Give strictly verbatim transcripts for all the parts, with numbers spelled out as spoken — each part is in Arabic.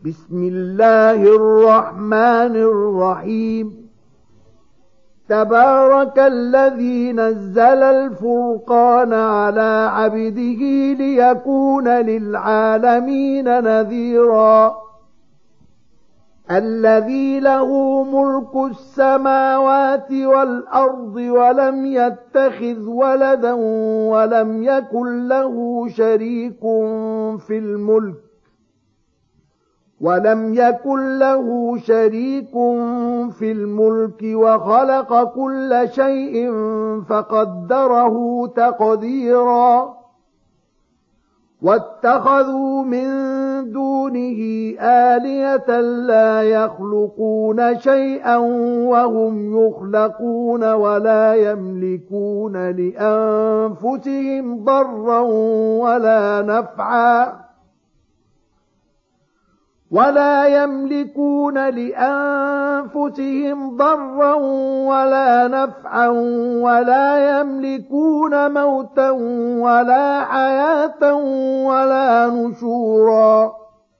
بسم الله الرحمن الرحيم تبارك الذي نزل الفرقان على عبده ليكون للعالمين نذيرا الذي له ملك السماوات والأرض ولم يتخذ ولدا ولم يكن له شريك في الملك ولم يكن له شريك في الملك وخلق كل شيء فقدره تقديرا واتخذوا من دونه آلهة لا يخلقون شيئا وهم يخلقون ولا يملكون لأنفسهم ضرا ولا نفعا ولا يملكون لأنفسهم ضرا ولا نفعا ولا يملكون موتا ولا حياة ولا نشورا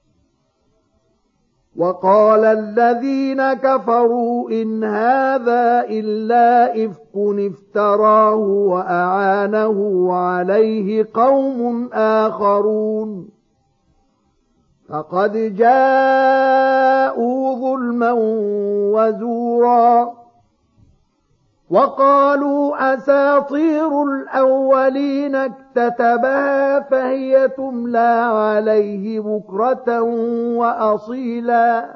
وقال الذين كفروا إن هذا إلا إفك افتراه وأعانه عليه قوم آخرون فقد جاءوا ظلما وزورا وقالوا أساطير الأولين اكتتبها فهي تملى عليه بكرة وأصيلا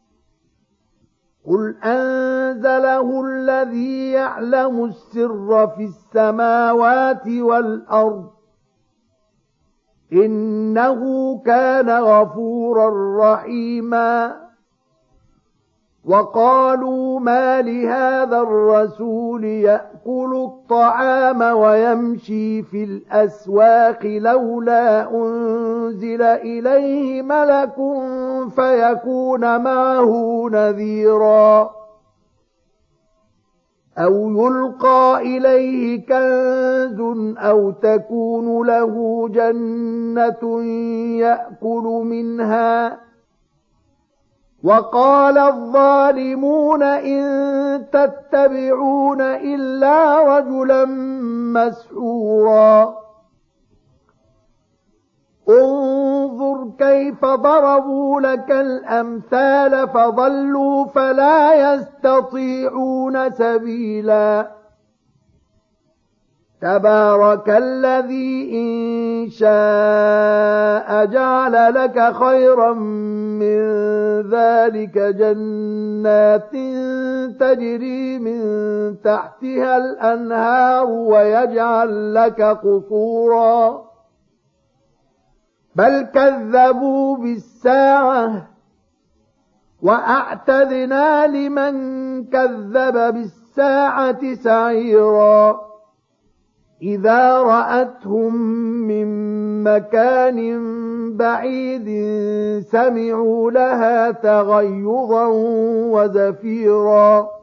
قل أنزله الذي يعلم السر في السماوات والأرض إنه كان غفورا رحيما وقالوا ما لهذا الرسول يأكل الطعام ويمشي في الأسواق لولا أنزل إليه ملك فيكون معه نذيرا أو يلقى إليه كنز أو تكون له جنة يأكل منها وقال الظالمون إن تتبعون إلا رجلا مسحورا انظر كيف ضربوا لك الأمثال فضلوا فلا يستطيعون سبيلا تبارك الذي إن شاء جعل لك خيرا من ذلك جنات تجري من تحتها الأنهار ويجعل لك قصورا بل كذبوا بالساعة وأعتدنا لمن كذب بالساعة سعيرا إذا رأتهم من مكان بعيد سمعوا لها تغيظا وزفيرا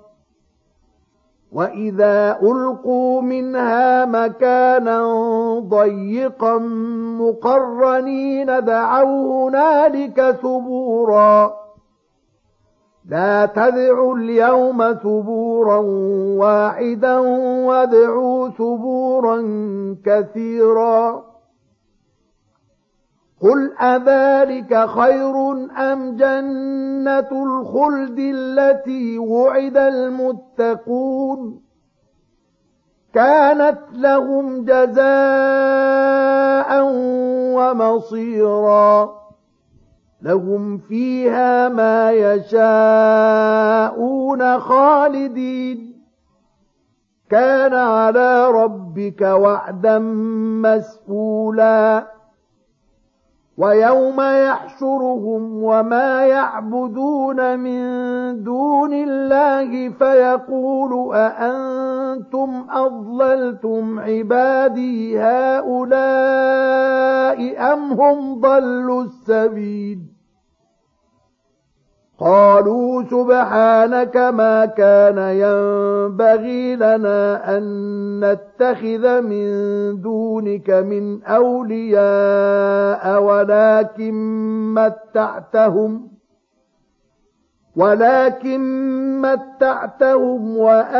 وإذا ألقوا منها مكانا ضيقا مقرنين دعوا هنالك ثبورا لا تدعوا اليوم ثبورا واحدا وادعوا ثبورا كثيرا قل أذلك خير أم جنة الخلد التي وعد المتقون كانت لهم جزاء ومصيرا لهم فيها ما يشاءون خالدين كان على ربك وعدا مسئولا ويوم يحشرهم وما يعبدون من دون الله فيقول أأنتم أضللتم عبادي هؤلاء أم هم ضلوا السبيل قالوا سبحانك ما كان ينبغي لنا أن نتخذ من دونك من أولياء ولكن متعتهم ولكن متعتهم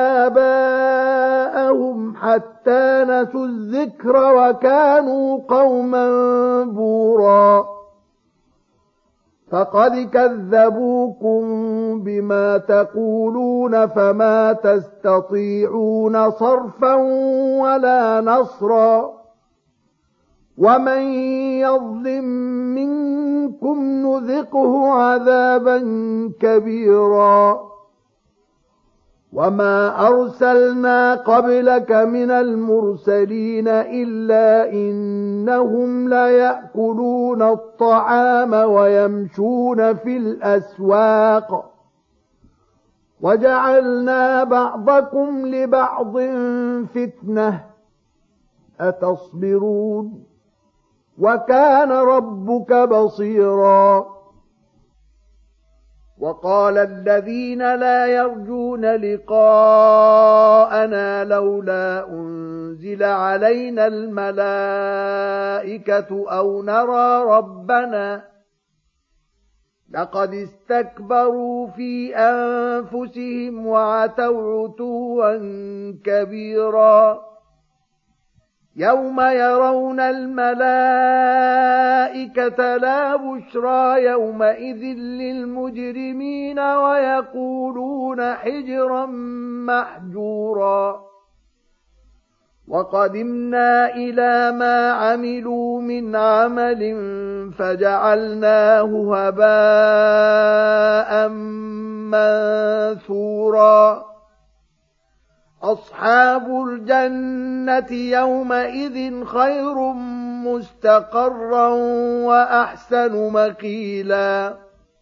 وآباءهم حتى نسوا الذكر وكانوا قوما بورا فقد كذبوكم بما تقولون فما تستطيعون صرفا ولا نصرا ومن يظلم منكم نذقه عذابا كبيرا وما أرسلنا قبلك من المرسلين إلا إنهم ليأكلون الطعام ويمشون في الأسواق وجعلنا بعضكم لبعض فتنة أتصبرون وكان ربك بصيرا وقال الذين لا يرجون لقاءنا لولا أنزل علينا الملائكة أو نرى ربنا لقد استكبروا في أنفسهم وعتوا عتوا كبيرا يوم يرون الملائكة لا بشرى يومئذ للمجرمين ويقولون حجرا محجورا وقدمنا إلى ما عملوا من عمل فجعلناه هباء منثورا أصحاب الجنة يومئذ خير مستقرا وأحسن مقيلا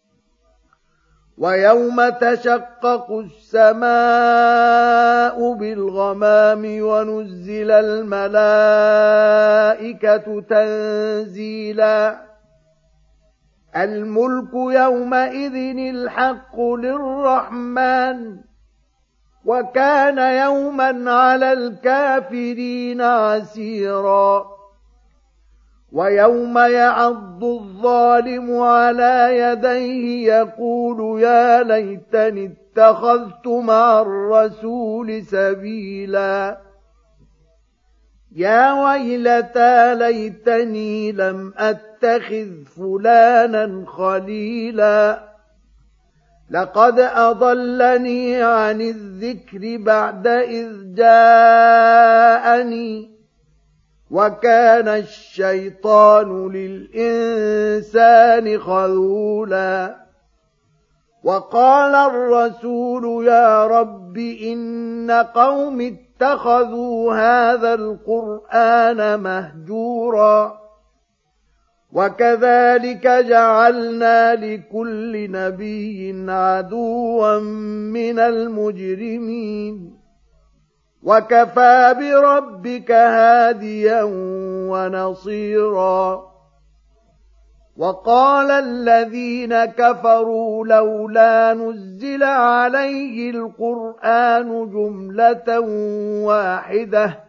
ويوم تشقق السماء بالغمام ونزل الملائكة تنزيلا الملك يومئذ الحق للرحمن وكان يوما على الكافرين عسيرا ويوم يعض الظالم على يديه يقول يا ليتني اتخذت مع الرسول سبيلا يا ويلتى ليتني لم أتخذ فلانا خليلا لقد أضلني عن الذكر بعد إذ جاءني وكان الشيطان للإنسان خذولا وقال الرسول يا رب إن قوم اتخذوا هذا القرآن مهجورا وكذلك جعلنا لكل نبي عدوا من المجرمين وكفى بربك هاديا ونصيرا وقال الذين كفروا لولا نزل عليه القرآن جملة واحدة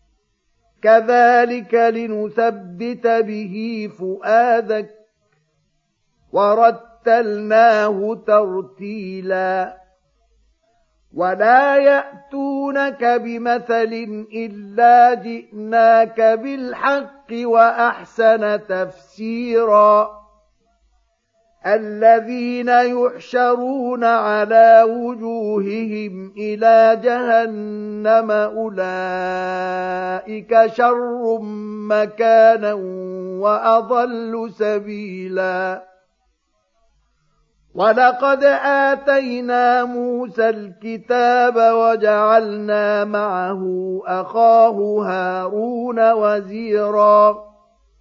كذلك لنثبت به فؤادك ورتلناه ترتيلا ولا يأتونك بمثل إلا جئناك بالحق وأحسن تفسيرا الذين يحشرون على وجوههم إلى جهنم أولئك شر مكانا وأضل سبيلا ولقد آتينا موسى الكتاب وجعلنا معه أخاه هارون وزيرا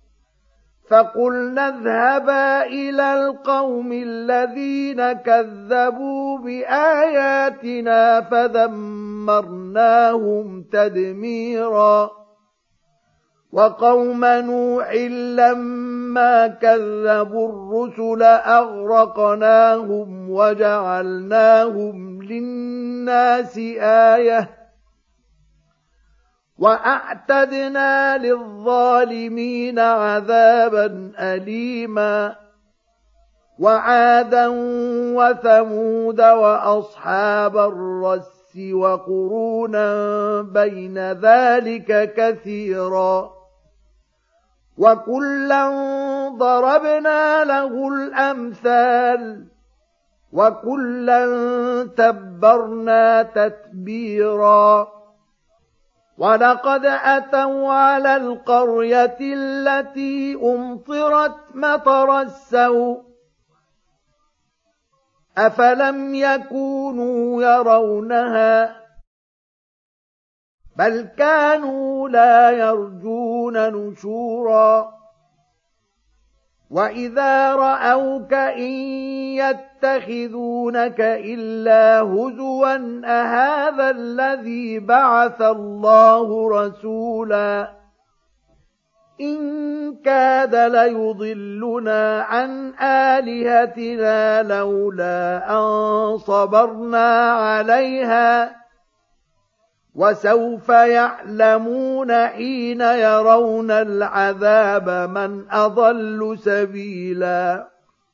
فقلنا اذهبا إلى القوم الذين كذبوا بآياتنا فدمرناهم تدميرا وقوم نوح لما كذبوا الرسل أغرقناهم وجعلناهم للناس آية وأعتدنا للظالمين عذابا أليما وعادا وثمود وأصحاب الرس وقرونا بين ذلك كثيرا وكلا ضربنا له الأمثال وكلا تبرنا تتبيرا ولقد أتوا على القرية التي أمطرت مطر السوء أفلم يكونوا يرونها بل كانوا لا يرجون نشورا وإذا رأوك إن يتخذونك إلا هزوا أهذا الذي بعث الله رسولا إن كاد ليضلنا عن آلهتنا لولا أن صبرنا عليها وسوف يعلمون حين يرون العذاب من أضل سبيلا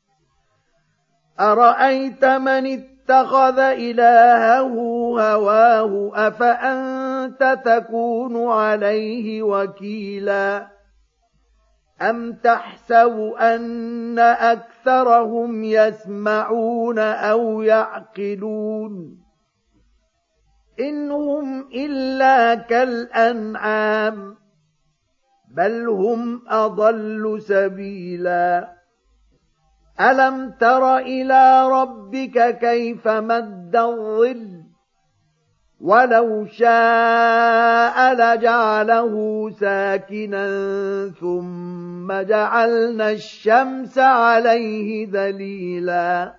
أرأيت من اتخذ إلهه هواه أفأنت تكون عليه وكيلا أم تحسب أن أكثرهم يسمعون أو يعقلون إن هم إلا كالأنعام بل هم أضل سبيلا ألم تر إلى ربك كيف مد الظل ولو شاء لجعله ساكنا ثم جعلنا الشمس عليه دليلا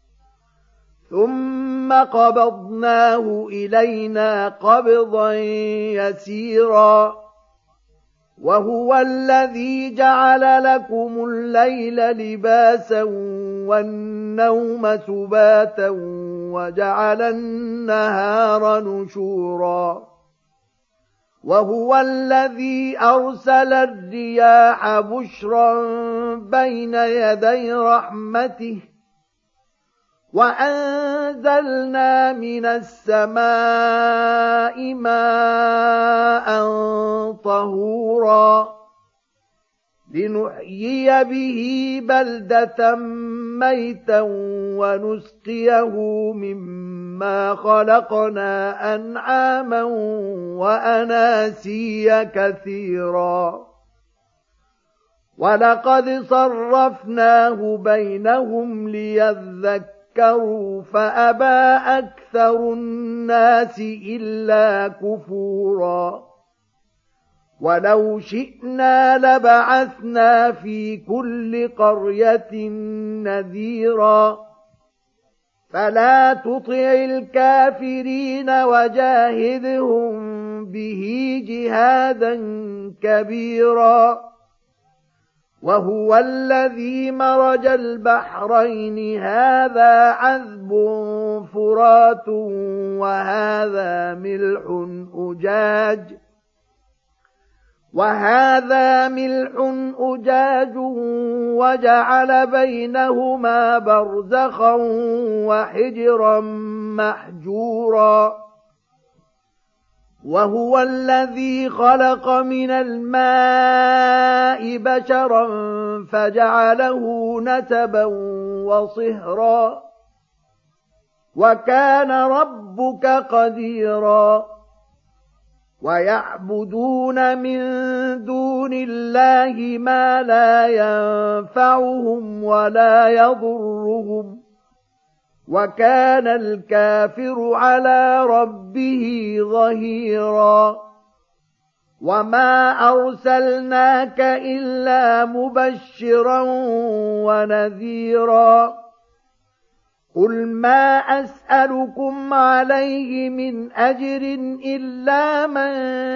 ثم قبضناه إلينا قبضا يسيرا وهو الذي جعل لكم الليل لباسا والنوم سباتا وجعل النهار نشورا وهو الذي أرسل الرياح بشرا بين يدي رحمته وأنزلنا من السماء ماء طهورا لنحيي به بلدة ميتا ونسقيه مما خلقنا أنعاما وأناسيا كثيرا ولقد صرفناه بينهم ليذكروا فأبى أكثر الناس إلا كفورا ولو شئنا لبعثنا في كل قرية نذيرا فلا تطع الكافرين وجاهدهم به جهادا كبيرا وهو الذي مرج البحرين هذا عذب فرات وهذا ملح أجاج وهذا ملح أجاج وجعل بينهما برزخا وحجرا محجورا وهو الذي خلق من الماء بشرا فجعله نسبا وصهرا وكان ربك قديرا ويعبدون من دون الله ما لا ينفعهم ولا يضرهم وكان الكافر على ربه ظهيرا وما أرسلناك إلا مبشرا ونذيرا قل ما أسألكم عليه من أجر إلا من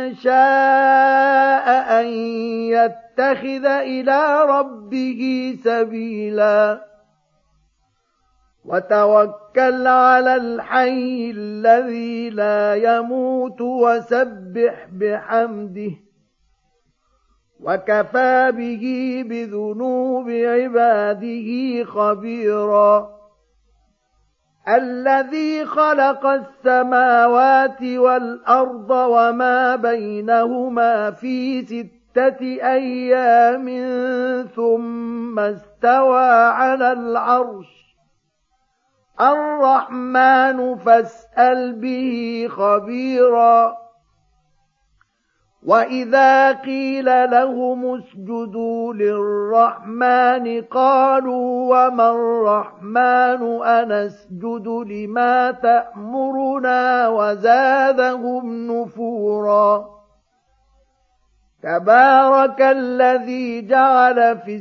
شاء أن يتخذ إلى ربه سبيلا وتوكل على الحي الذي لا يموت وسبح بحمده وكفى به بذنوب عباده خبيرا الذي خلق السماوات والأرض وما بينهما في ستة أيام ثم استوى على العرش الرحمن فاسأل به خبيرا وإذا قيل لهم اسجدوا للرحمن قالوا وما الرحمن أنسجد لما تأمرنا وزادهم نفورا تبارك الذي جعل في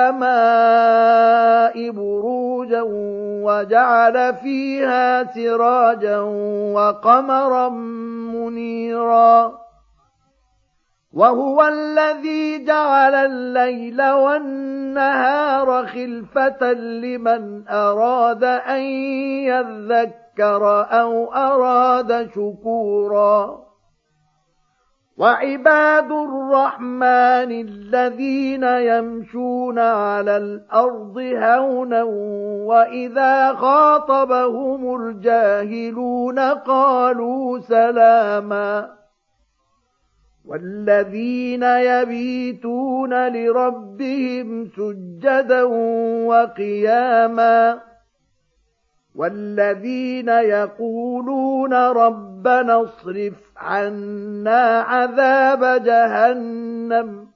السماء بروجا وجعل فيها سراجا وقمرا منيرا وهو الذي جعل الليل والنهار خلفة لمن أراد أن يذكر أو أراد شكورا وعباد الرحمن الذين يمشون على الأرض هونا وإذا خاطبهم الجاهلون قالوا سلاما والذين يبيتون لربهم سجدا وقياما والذين يقولون ربنا اصرف عنا عذاب جهنم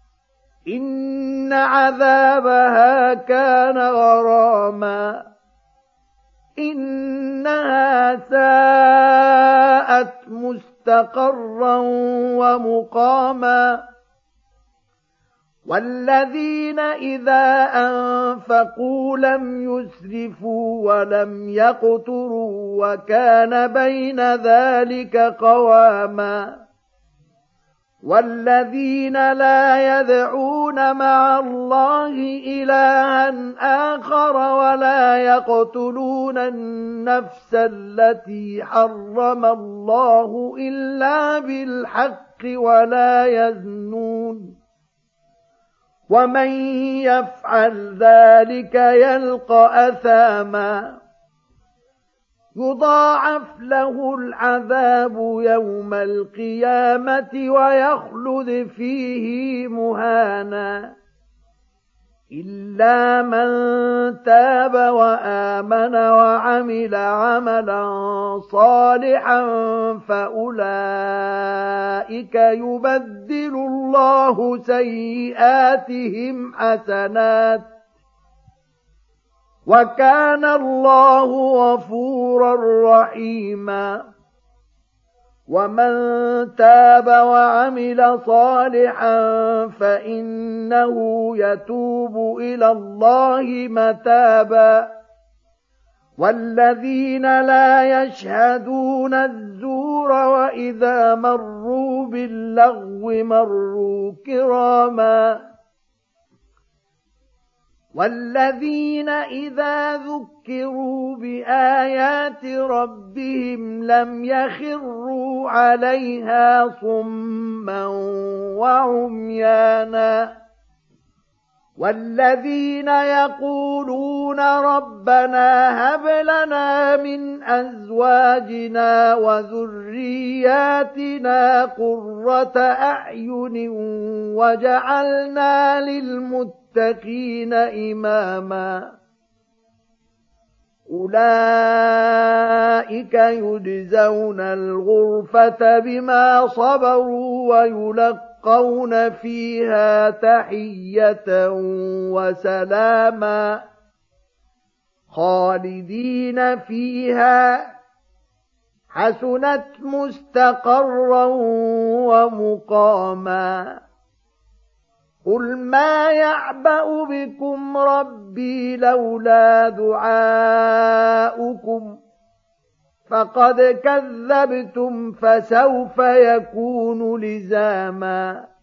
إن عذابها كان غراما إنها ساءت مستقرا ومقاما والذين إذا أنفقوا لم يسرفوا ولم يقتروا وكان بين ذلك قواما والذين لا يدعون مع الله إلها آخر ولا يقتلون النفس التي حرم الله إلا بالحق ولا يزنون ومن يفعل ذلك يلقى أثاما يضاعف له العذاب يوم القيامة ويخلد فيه مهانا إلا من تاب وآمن وعمل عملا صالحا فأولئك يبدل الله سيئاتهم حسنات وكان الله غفورا رحيما ومن تاب وعمل صالحا فإنه يتوب إلى الله متابا والذين لا يشهدون الزور وإذا مروا باللغو مروا كراما والذين إذا ذكروا بآيات ربهم لم يخروا عليها صما وعميانا والذين يقولون ربنا هب لنا من أزواجنا وذرياتنا قرة أعين وجعلنا للمتقين إماما أولئك يجزون الغرفة بما صبروا ويلقون فيها تحية وسلاما خالدين فيها حسنت مستقرا ومقاما قل ما يعبأ بكم ربي لولا دعاؤكم فقد كذبتم فسوف يكون لزاما